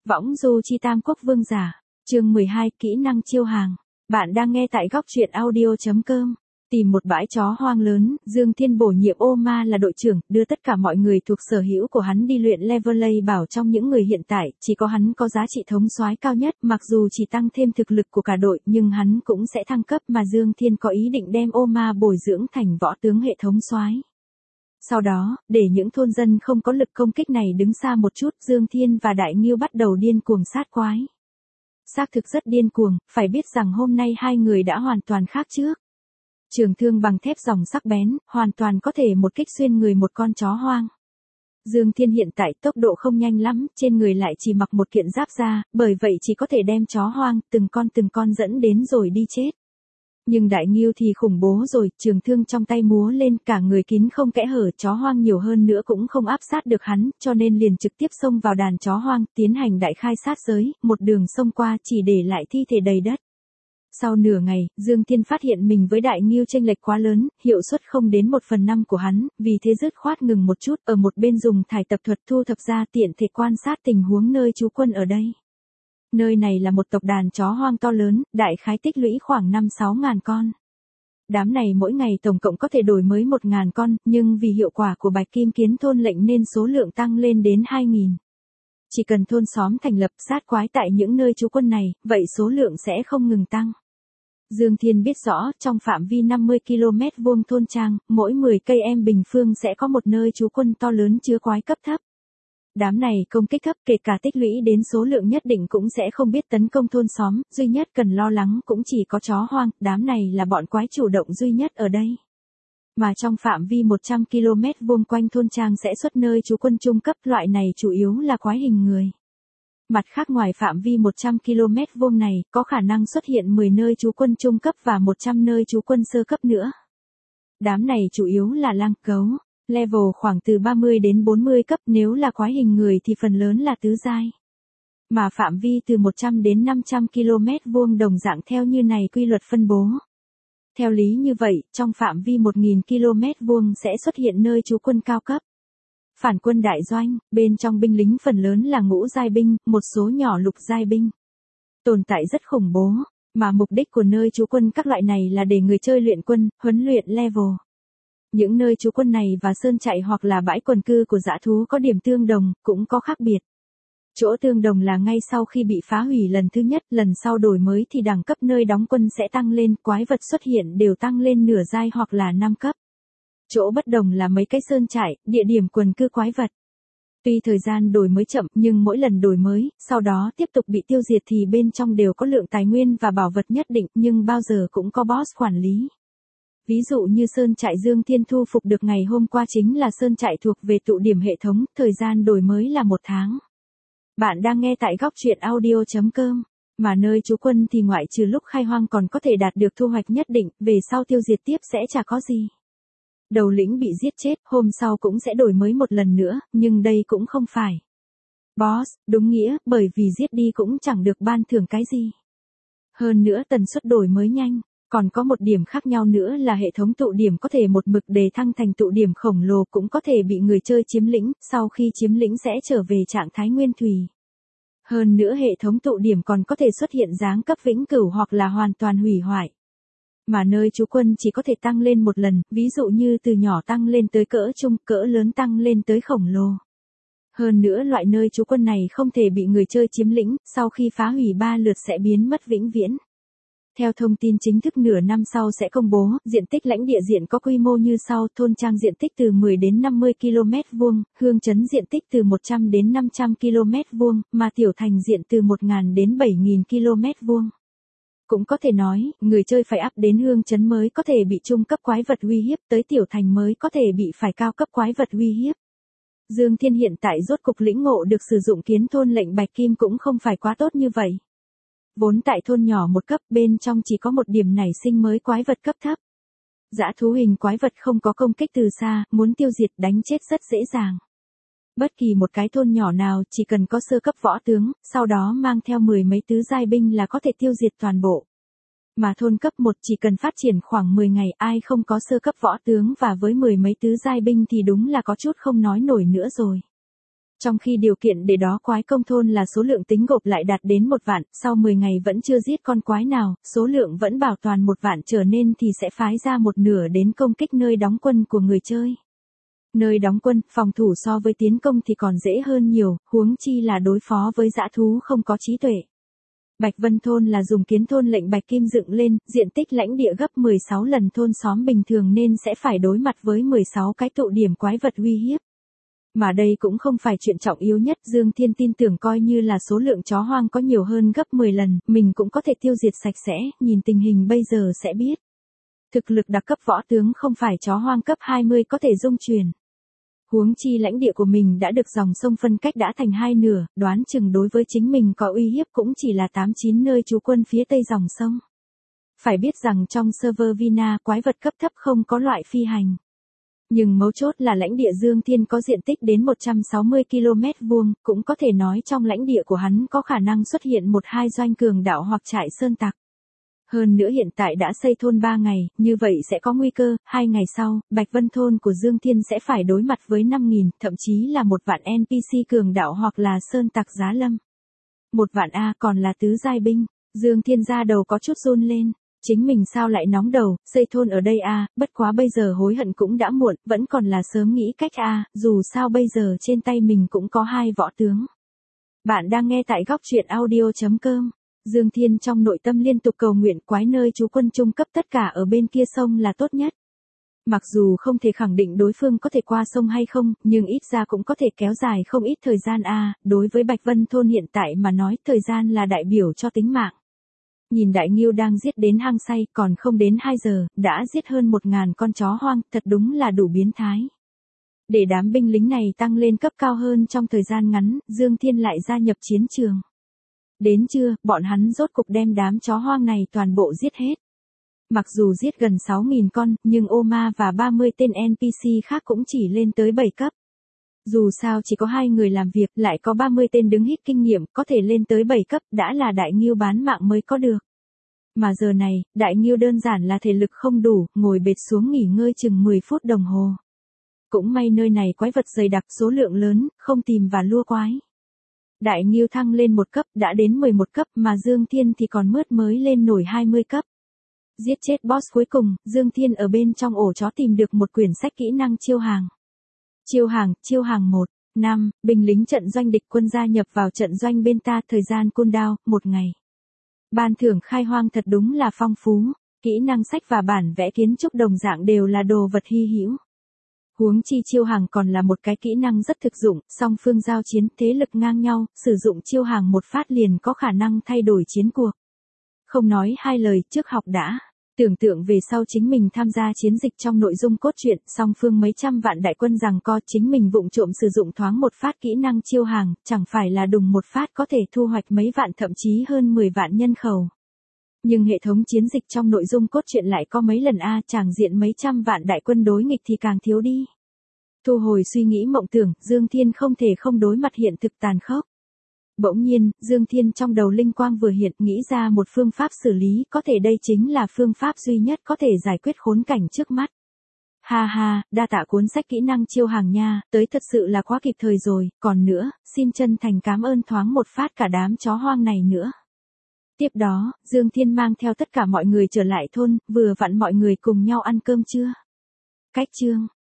Võng du chi tam quốc vương giả. Chương 12, kỹ năng chiêu hàng. Bạn đang nghe tại góc truyện audio.com. Tìm một bãi chó hoang lớn, Dương Thiên bổ nhiệm Oma là đội trưởng, đưa tất cả mọi người thuộc sở hữu của hắn đi luyện level bảo trong những người hiện tại, chỉ có hắn có giá trị thống soái cao nhất, mặc dù chỉ tăng thêm thực lực của cả đội, nhưng hắn cũng sẽ thăng cấp mà Dương Thiên có ý định đem Oma bồi dưỡng thành võ tướng hệ thống soái. Sau đó, để những thôn dân không có lực công kích này đứng xa một chút, Dương Thiên và Đại Ngưu bắt đầu điên cuồng sát quái. Xác thực rất điên cuồng, phải biết rằng hôm nay hai người đã hoàn toàn khác trước. Trường thương bằng thép dòng sắc bén, hoàn toàn có thể một kích xuyên người một con chó hoang. Dương Thiên hiện tại tốc độ không nhanh lắm, trên người lại chỉ mặc một kiện giáp da, bởi vậy chỉ có thể đem chó hoang từng con dẫn đến rồi đi chết. Nhưng Đại Ngưu thì khủng bố rồi, trường thương trong tay múa lên, cả người kín không kẽ hở, chó hoang nhiều hơn nữa cũng không áp sát được hắn, cho nên liền trực tiếp xông vào đàn chó hoang, tiến hành đại khai sát giới, một đường xông qua chỉ để lại thi thể đầy đất. Sau nửa ngày, Dương Thiên phát hiện mình với Đại Ngưu chênh lệch quá lớn, hiệu suất không đến 1/5 của hắn, vì thế dứt khoát ngừng một chút, ở một bên dùng thải tập thuật thu thập ra tiện thể quan sát tình huống nơi trú quân ở đây. Nơi này là một tộc đàn chó hoang to lớn, đại khái tích lũy khoảng 5-6 ngàn con. Đám này mỗi ngày tổng cộng có thể đổi mới 1.000 con, nhưng vì hiệu quả của Bạch Kim Kiến thôn lệnh nên số lượng tăng lên đến 2.000. Chỉ cần thôn xóm thành lập sát quái tại những nơi trú quân này, vậy số lượng sẽ không ngừng tăng. Dương Thiên biết rõ, trong phạm vi 50 km vuông thôn trang, mỗi 10 cây em bình phương sẽ có một nơi trú quân to lớn chứa quái cấp thấp. Đám này công kích thấp, kể cả tích lũy đến số lượng nhất định cũng sẽ không biết tấn công thôn xóm, duy nhất cần lo lắng cũng chỉ có chó hoang, đám này là bọn quái chủ động duy nhất ở đây. Mà trong phạm vi 100 km vuông quanh thôn trang sẽ xuất nơi trú quân trung cấp, loại này chủ yếu là quái hình người. Mặt khác ngoài phạm vi 100 km vuông này, có khả năng xuất hiện 10 nơi trú quân trung cấp và 100 nơi trú quân sơ cấp nữa. Đám này chủ yếu là lang cấu. Level khoảng từ 30 đến 40 cấp, nếu là quái hình người thì phần lớn là tứ giai. Mà phạm vi từ 100 đến 500 km vuông đồng dạng theo như này quy luật phân bố. Theo lý như vậy, trong phạm vi 1.000 km vuông sẽ xuất hiện nơi trú quân cao cấp. Phản quân đại doanh, bên trong binh lính phần lớn là ngũ giai binh, một số nhỏ lục giai binh. Tồn tại rất khủng bố, mà mục đích của nơi trú quân các loại này là để người chơi luyện quân, huấn luyện level. Những nơi trú quân này và sơn trại hoặc là bãi quần cư của dã thú có điểm tương đồng, cũng có khác biệt. Chỗ tương đồng là ngay sau khi bị phá hủy lần thứ nhất, lần sau đổi mới thì đẳng cấp nơi đóng quân sẽ tăng lên, quái vật xuất hiện đều tăng lên nửa giai hoặc là 5 cấp. Chỗ bất đồng là mấy cái sơn trại, địa điểm quần cư quái vật. Tuy thời gian đổi mới chậm, nhưng mỗi lần đổi mới, sau đó tiếp tục bị tiêu diệt thì bên trong đều có lượng tài nguyên và bảo vật nhất định, nhưng bao giờ cũng có boss quản lý. Ví dụ như sơn trại Dương Thiên thu phục được ngày hôm qua chính là sơn trại thuộc về tụ điểm hệ thống, thời gian đổi mới là 1 tháng. Bạn đang nghe tại góc truyện audio.com, mà nơi trú quân thì ngoại trừ lúc khai hoang còn có thể đạt được thu hoạch nhất định, về sau tiêu diệt tiếp sẽ chả có gì. Đầu lĩnh bị giết chết, hôm sau cũng sẽ đổi mới một lần nữa, nhưng đây cũng không phải boss, đúng nghĩa, bởi vì giết đi cũng chẳng được ban thưởng cái gì. Hơn nữa tần suất đổi mới nhanh. Còn có một điểm khác nhau nữa là hệ thống tụ điểm có thể một mực đề thăng thành tụ điểm khổng lồ, cũng có thể bị người chơi chiếm lĩnh, sau khi chiếm lĩnh sẽ trở về trạng thái nguyên thủy. Hơn nữa hệ thống tụ điểm còn có thể xuất hiện giáng cấp vĩnh cửu hoặc là hoàn toàn hủy hoại. Mà nơi trú quân chỉ có thể tăng lên một lần, ví dụ như từ nhỏ tăng lên tới cỡ trung, cỡ lớn tăng lên tới khổng lồ. Hơn nữa loại nơi trú quân này không thể bị người chơi chiếm lĩnh, sau khi phá hủy 3 lượt sẽ biến mất vĩnh viễn. Theo thông tin chính thức nửa năm sau sẽ công bố, diện tích lãnh địa diện có quy mô như sau, thôn trang diện tích từ 10 đến 50 km vuông, hương trấn diện tích từ 100 đến 500 km vuông, mà tiểu thành diện từ 1.000 đến 7.000 km vuông. Cũng có thể nói, người chơi phải up đến hương trấn mới có thể bị trung cấp quái vật uy hiếp, tới tiểu thành mới có thể bị phải cao cấp quái vật uy hiếp. Dương Thiên hiện tại rốt cục lĩnh ngộ được sử dụng kiến thôn lệnh Bạch Kim cũng không phải quá tốt như vậy. Vốn tại thôn nhỏ một cấp, bên trong chỉ có một điểm nảy sinh mới quái vật cấp thấp. Dã thú hình quái vật không có công kích từ xa, muốn tiêu diệt đánh chết rất dễ dàng. Bất kỳ một cái thôn nhỏ nào chỉ cần có sơ cấp võ tướng, sau đó mang theo 10 mấy tứ giai binh là có thể tiêu diệt toàn bộ. Mà thôn cấp 1 chỉ cần phát triển khoảng 10 ngày, ai không có sơ cấp võ tướng và với 10 mấy tứ giai binh thì đúng là có chút không nói nổi nữa rồi. Trong khi điều kiện để đó quái công thôn là số lượng tính gộp lại đạt đến 1 vạn, sau 10 ngày vẫn chưa giết con quái nào, số lượng vẫn bảo toàn 1 vạn trở nên thì sẽ phái ra một nửa đến công kích nơi đóng quân của người chơi. Nơi đóng quân, phòng thủ so với tiến công thì còn dễ hơn nhiều, huống chi là đối phó với dã thú không có trí tuệ. Bạch Vân thôn là dùng kiến thôn lệnh Bạch Kim dựng lên, diện tích lãnh địa gấp 16 lần thôn xóm bình thường nên sẽ phải đối mặt với 16 cái tụ điểm quái vật uy hiếp. Mà đây cũng không phải chuyện trọng yếu nhất, Dương Thiên tin tưởng coi như là số lượng chó hoang có nhiều hơn gấp 10 lần, mình cũng có thể tiêu diệt sạch sẽ, nhìn tình hình bây giờ sẽ biết. Thực lực đặc cấp võ tướng không phải chó hoang cấp 20 có thể dung chuyển. Huống chi lãnh địa của mình đã được dòng sông phân cách đã thành hai nửa, đoán chừng đối với chính mình có uy hiếp cũng chỉ là 8-9 nơi trú quân phía tây dòng sông. Phải biết rằng trong server Vina quái vật cấp thấp không có loại phi hành. Nhưng mấu chốt là lãnh địa Dương Thiên có diện tích đến 160 km vuông, cũng có thể nói trong lãnh địa của hắn có khả năng xuất hiện 1-2 doanh cường đạo hoặc trại sơn tặc. Hơn nữa hiện tại đã xây thôn 3 ngày, như vậy sẽ có nguy cơ, 2 ngày sau, Bạch Vân thôn của Dương Thiên sẽ phải đối mặt với 5.000, thậm chí là 1 vạn NPC cường đạo hoặc là sơn tặc giá lâm. 1 vạn A còn là tứ giai binh, Dương Thiên ra đầu có chút run lên. Chính mình sao lại nóng đầu, xây thôn ở đây a, bất quá bây giờ hối hận cũng đã muộn, vẫn còn là sớm nghĩ cách a, dù sao bây giờ trên tay mình cũng có 2 võ tướng. Bạn đang nghe tại góc truyện audio.com. Dương Thiên trong nội tâm liên tục cầu nguyện quái nơi trú quân trung cấp tất cả ở bên kia sông là tốt nhất. Mặc dù không thể khẳng định đối phương có thể qua sông hay không, nhưng ít ra cũng có thể kéo dài không ít thời gian a, đối với Bạch Vân thôn hiện tại mà nói thời gian là đại biểu cho tính mạng. Nhìn Đại Ngưu đang giết đến hăng say, còn không đến 2 giờ, đã giết hơn 1.000 con chó hoang, thật đúng là đủ biến thái. Để đám binh lính này tăng lên cấp cao hơn trong thời gian ngắn, Dương Thiên lại gia nhập chiến trường. Đến trưa, bọn hắn rốt cục đem đám chó hoang này toàn bộ giết hết. Mặc dù giết gần 6.000 con, nhưng Oma và 30 tên NPC khác cũng chỉ lên tới 7 cấp. Dù sao chỉ có 2 người làm việc, lại có 30 tên đứng hít kinh nghiệm, có thể lên tới 7 cấp, đã là Đại Ngưu bán mạng mới có được. Mà giờ này, Đại Ngưu đơn giản là thể lực không đủ, ngồi bệt xuống nghỉ ngơi chừng 10 phút đồng hồ. Cũng may nơi này quái vật dày đặc số lượng lớn, không tìm và lua quái. Đại Ngưu thăng lên 1 cấp, đã đến 11 cấp, mà Dương Thiên thì còn mướt mới lên nổi 20 cấp. Giết chết boss cuối cùng, Dương Thiên ở bên trong ổ chó tìm được một quyển sách kỹ năng chiêu hàng. Chiêu hàng 1, 5, binh lính trận doanh địch quân gia nhập vào trận doanh bên ta, thời gian cooldown, 1 ngày. Ban thưởng khai hoang thật đúng là phong phú, kỹ năng sách và bản vẽ kiến trúc đồng dạng đều là đồ vật hy hữu. Huống chi chiêu hàng còn là một cái kỹ năng rất thực dụng, song phương giao chiến thế lực ngang nhau, sử dụng chiêu hàng một phát liền có khả năng thay đổi chiến cuộc. Không nói hai lời, trước học đã. Tưởng tượng về sau chính mình tham gia chiến dịch trong nội dung cốt truyện, song phương mấy trăm vạn đại quân giằng co, chính mình vụng trộm sử dụng thoáng một phát kỹ năng chiêu hàng, chẳng phải là đùng một phát có thể thu hoạch mấy vạn thậm chí hơn 10 vạn nhân khẩu. Nhưng hệ thống chiến dịch trong nội dung cốt truyện lại có mấy lần tràng diện mấy trăm vạn đại quân đối nghịch thì càng thiếu đi. Thu hồi suy nghĩ mộng tưởng, Dương Thiên không thể không đối mặt hiện thực tàn khốc. Bỗng nhiên, Dương Thiên trong đầu linh quang vừa hiện, nghĩ ra một phương pháp xử lý, có thể đây chính là phương pháp duy nhất có thể giải quyết khốn cảnh trước mắt. Ha ha, đa tạ cuốn sách kỹ năng chiêu hàng nha, tới thật sự là quá kịp thời rồi, còn nữa, xin chân thành cảm ơn thoáng một phát cả đám chó hoang này nữa. Tiếp đó, Dương Thiên mang theo tất cả mọi người trở lại thôn, vừa vặn mọi người cùng nhau ăn cơm trưa. Cách chương